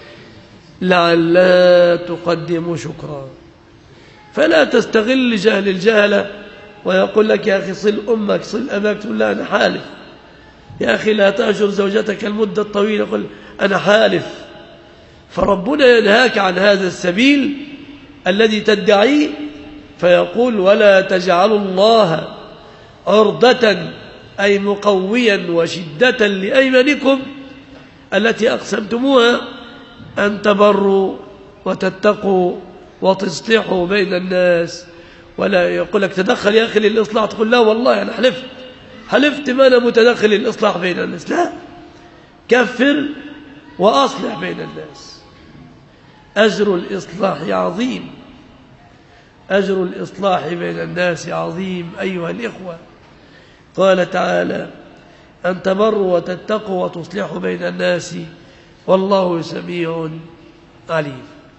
[SPEAKER 1] لعلها تقدم شكرا. فلا تستغل جهل الجهلة ويقول لك يا أخي صل أمك صل أباك، تقول لا أنا حالف. يا أخي لا تأجر زوجتك المدة الطويلة، قل أنا حالف. فربنا ينهاك عن هذا السبيل الذي تدعيه، فيقول ولا تجعلوا الله عرضة أي مقويا وشدة لأيمانكم التي أقسمتموها أن تبروا وتتقوا وتصلحوا بين الناس. ولا يقول لك تدخل يا أخي للإصلاح، تقول لا والله أنا حلفت ما أنا متدخل للإصلاح بين الناس. لا، كفر وأصلح بين الناس. أجر الإصلاح عظيم، أجر الإصلاح بين الناس عظيم أيها الإخوة. قال تعالى أن تبروا وتتقوا وتصلحوا بين الناس والله سميع عليم.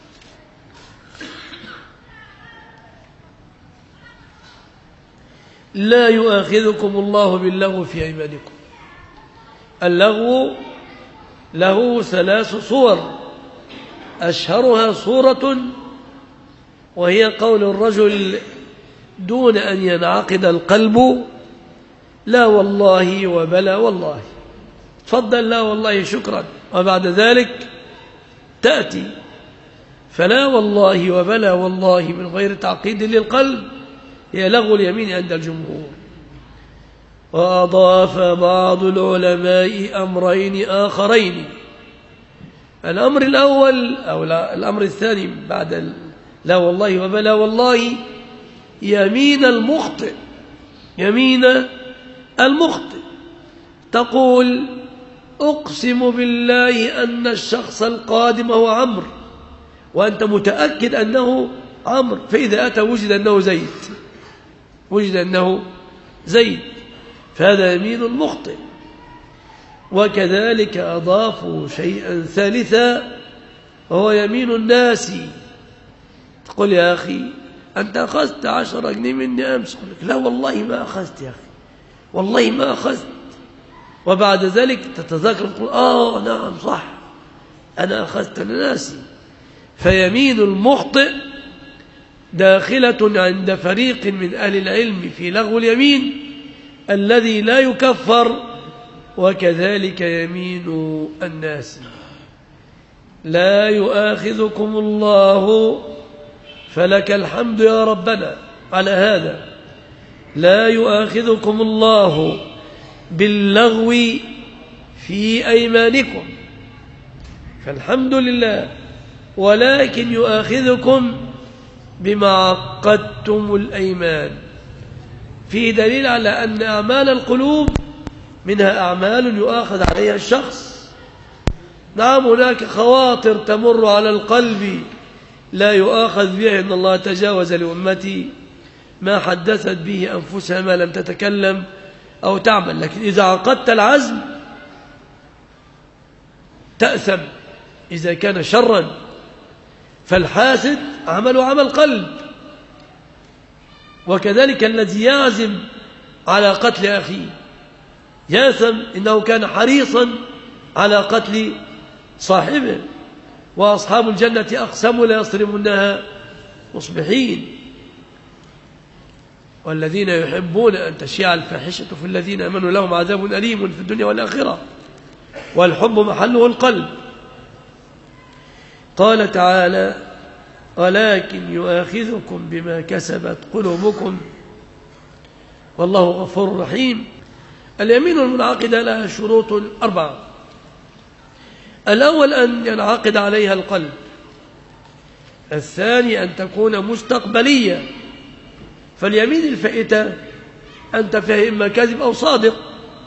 [SPEAKER 1] لا يؤاخذكم الله باللغو في أيمانكم. اللغو له 3 صور، أشهرها صورة وهي قول الرجل دون أن ينعقد القلب لا والله وبلا والله، تفضل لا والله شكرا، وبعد ذلك تأتي فلا والله وبلا والله من غير تعقيد للقلب هي لغو اليمين عند الجمهور. وأضاف بعض العلماء أمرين آخرين. الأمر الأول أو الأمر الثاني بعد لا والله وبلا والله يمين المخطئ. يمين المخطئ تقول أقسم بالله أن الشخص القادم هو عمرو، وأنت متأكد أنه عمرو، فإذا أتى وجد أنه زيد، فهذا يمين المخطئ. وكذلك أضافوا شيئا ثالثا وهو يمين الناس. تقول يا أخي أنت أخذت 10 جنيه مني أمس، يقول لك لا والله ما أخذت يا أخي، والله ما أخذت. وبعد ذلك تتذكر تقول نعم صح أنا أخذت، أنا ناسي. فيمين المخطئ داخلة عند فريق من أهل العلم في لغو اليمين الذي لا يكفر، وكذلك يمين الناس. لا يؤاخذكم الله، فلك الحمد يا ربنا على هذا، لا يؤاخذكم الله باللغو في أيمانكم، فالحمد لله، ولكن يؤاخذكم بما عقدتم الأيمان. فيه دليل على أن أعمال القلوب منها أعمال يؤاخذ عليها الشخص. نعم هناك خواطر تمر على القلب لا يؤاخذ بها، إن الله تجاوز لأمتي ما حدثت به أنفسها ما لم تتكلم أو تعمل. لكن إذا عقدت العزم تأثم إذا كان شرا. فالحاسد عمل عمل قلب، وكذلك الذي يعزم على قتل أخيه يأثم إنه كان حريصا على قتل صاحبه. وأصحاب الجنة أقسموا لا يصرمونها مصبحين، والذين يحبون أن تشيع الفاحشة في الذين آمنوا لهم عذاب أليم في الدنيا والآخرة، والحب محله القلب. قال تعالى ولكن يؤاخذكم بما كسبت قلوبكم والله غفور رحيم. اليمين المنعقدة لها شروط 4. الأول أن ينعقد عليها القلب، الثاني أن تكون مستقبلية، فاليمين الفائتة أنت فيها إما كاذب أو صادق،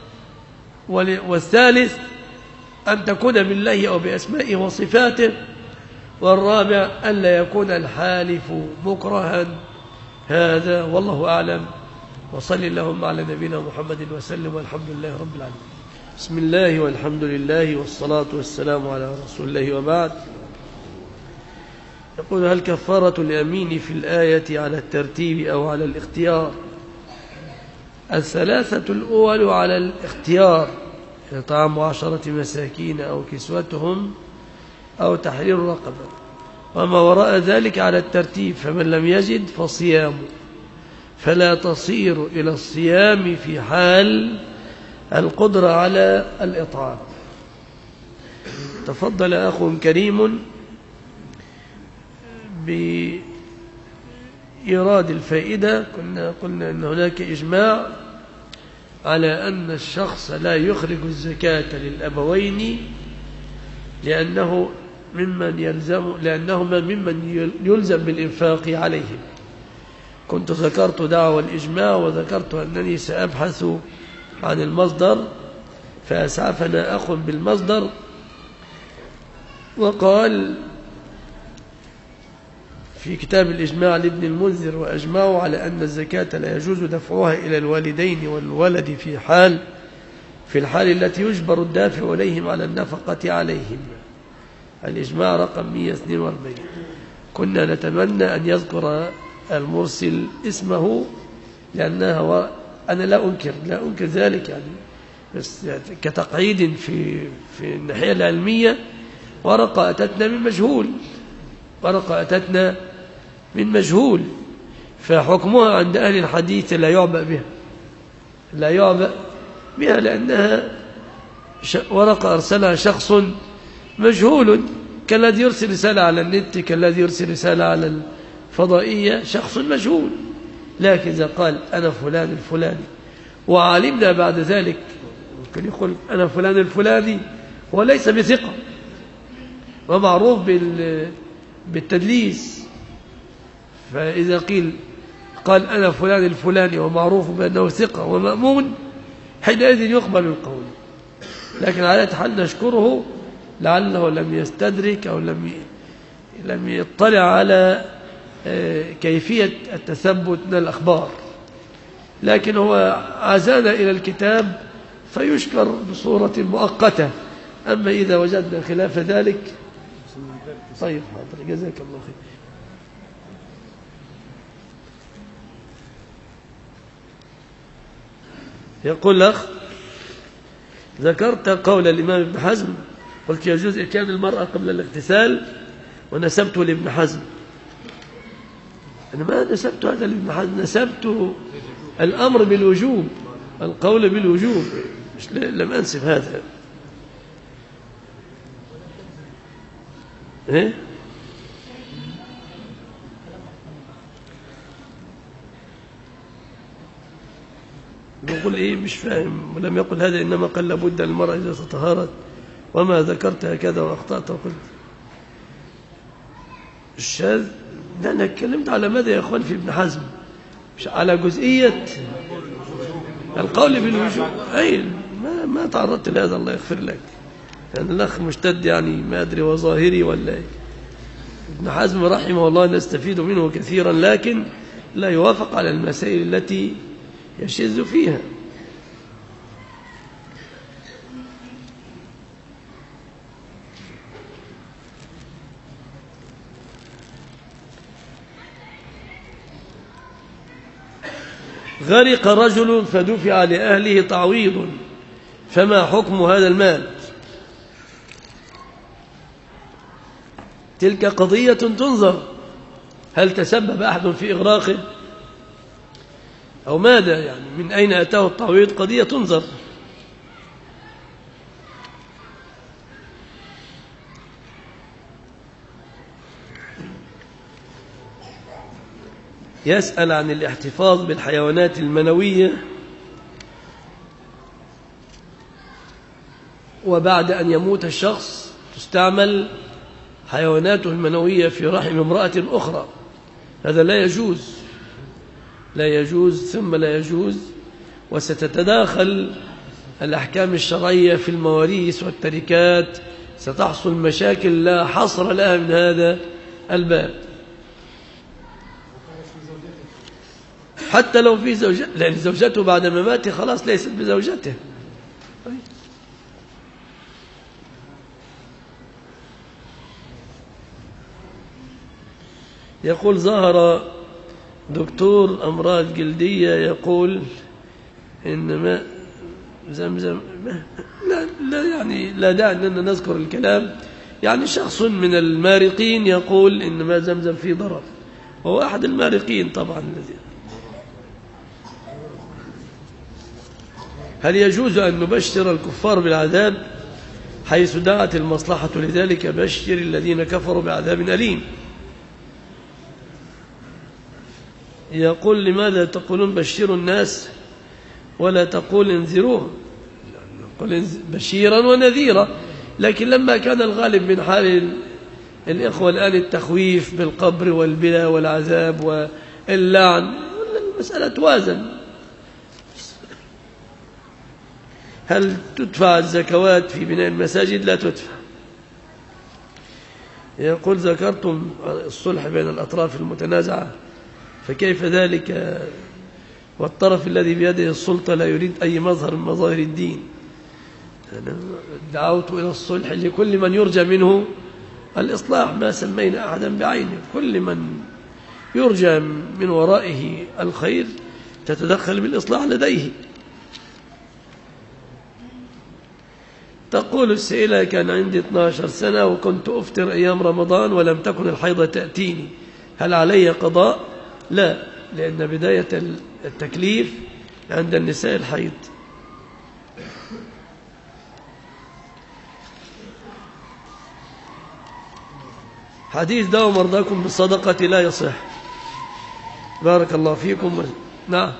[SPEAKER 1] والثالث أن تكون بالله أو بأسمائه وصفاته، والرابع ألا يكون الحالف مكرها. هذا والله أعلم، وصل اللهم على نبينا محمد وسلم، والحمد لله رب العالمين. بسم الله والحمد لله والصلاة والسلام على رسول الله وبعد. يقول: هل كفارة اليمين في الآية على الترتيب أو على الاختيار؟ الثلاثة الأول على الاختيار، إطعام 10 مساكين أو كسوتهم أو تحرير رقبة، وما وراء ذلك على الترتيب، فمن لم يجد فصيام، فلا تصير إلى الصيام في حال القدرة على الإطعام. تفضل أخ كريم بإيراد الفائدة. قلنا أن هناك إجماع على أن الشخص لا يخرج الزكاة للأبوين لأنهما ممن يلزم بالإنفاق عليهم. كنت ذكرت دعوى الإجماع وذكرت أنني سأبحث عن المصدر، فأسعفنا أخ بالمصدر وقال في كتاب الإجماع لابن المنذر: وأجمعوا على أن الزكاة لا يجوز دفعها إلى الوالدين والولد في الحال التي يجبر الدافع إليهم على النفقة عليهم. الإجماع رقم 142. كنا نتمنى أن يذكر المرسل اسمه، لأنها أنا لا أنكر ذلك يعني، بس كتقعيد في الناحية العلمية. ورقة أتتنا من مجهول، فحكمها عند أهل الحديث لا يعبأ بها لأنها ورقة أرسلها شخص مجهول، كالذي يرسل رسالة على النت، كالذي يرسل رسالة على الفضائية، شخص مجهول. لكن إذا قال أنا فلان الفلاني وعلمنا بعد ذلك، ممكن يقول أنا فلان الفلاني وليس بثقة ومعروف بالتدليس، فإذا قال أنا فلان الفلاني ومعروف بأنه ثقة ومأمون، حينئذ يقبل القول. لكن على حال نشكره لعله لم يستدرك أو لم يطلع على كيفية التثبت من الأخبار، لكن هو عزانا إلى الكتاب فيشكر بصورة مؤقتة. أما إذا وجدنا خلاف ذلك طيب حاضر، جزاك الله خير. يقول الأخ: ذكرت قول الإمام ابن حزم، قلت يجوز إتيان المرأة قبل الاغتسال، ونسبته لابن حزم. أنا ما نسبت هذا لابن حزم، نسبت الأمر بالوجوب، القول بالوجوب، لم أنسب هذا. إيه؟ يقول إيه مش فاهم، ولم يقل هذا، إنما قال لابد المرأة إذا تطهرت، وما ذكرت هكذا وأخطأت وقلت الشاذ. ده أنا اتكلمت على ماذا يا أخوان في ابن حزم، مش على جزئية القول بالوجوب. أي ما تعرضت لهذا، الله يغفر لك. يعني الأخ مشتد، يعني ما أدري وظاهري ولا إيه. ابن حزم رحمه الله نستفيد منه كثيرا، لكن لا يوافق على المسائل التي يشذ فيها. غرق رجل فدفع لأهله تعويض، فما حكم هذا المال؟ تلك قضية تنظر، هل تسبب أحد في إغراقه أو ماذا، يعني من أين أتاه التعويض، قضية تنظر. يسأل عن الاحتفاظ بالحيوانات المنوية وبعد أن يموت الشخص تستعمل حيواناته المنوية في رحم امرأة أخرى. هذا لا يجوز ثم لا يجوز، وستتداخل الأحكام الشرعية في المواريث والتركات، ستحصل مشاكل لا حصر لها من هذا الباب. حتى لو في زوجته، لأن زوجته بعد مماته خلاص ليست بزوجته. يقول ظهر دكتور أمراض جلدية يقول إن ماء زمزم لا يعني لا داعي أننا نذكر الكلام. يعني شخص من المارقين يقول إن ماء زمزم فيه ضرر، وهو أحد المارقين طبعا. هل يجوز أن نبشر الكفار بالعذاب حيث دعت المصلحة لذلك؟ بشر الذين كفروا بعذاب أليم. يقول لماذا تقولون بشروا الناس ولا تقول انذروهم؟ قل بشيرا ونذيرا. لكن لما كان الغالب من حال الإخوة الآن التخويف بالقبر والبلا والعذاب واللعن، المسألة توازن. هل تدفع الزكوات في بناء المساجد؟ لا تدفع. يقول ذكرتم الصلح بين الأطراف المتنازعة، فكيف ذلك والطرف الذي بيده السلطة لا يريد أي مظهر من مظاهر الدين؟ أنا دعوت إلى الصلح لكل من يرجى منه الإصلاح، ما سمينا أحدا بعينه، كل من يرجى من ورائه الخير تتدخل بالإصلاح لديه. تقول السائلة كان عندي 12 سنة وكنت أفطر أيام رمضان ولم تكن الحيضة تأتيني، هل علي قضاء؟ لا، لأن بداية التكليف عند النساء الحيض. حديث داووا مرضاكم بالصدقة لا يصح. بارك الله فيكم. نعم.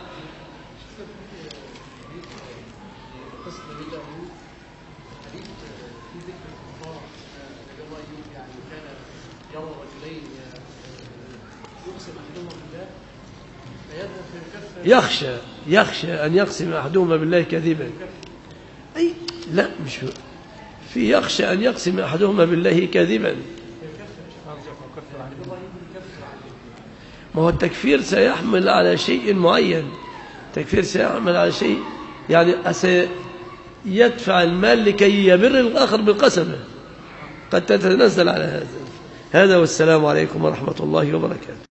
[SPEAKER 1] يخشى أن يقسم أحدهما بالله كذبا. أي لا، مش في يخشى أن يقسم أحدهما بالله كذبا. ما هو التكفير سيحمل على شيء معين، التكفير سيحمل على شيء، يعني يدفع المال لكي يبر الآخر بقسمه، قد تتنزل على هذا. والسلام عليكم ورحمة الله وبركاته.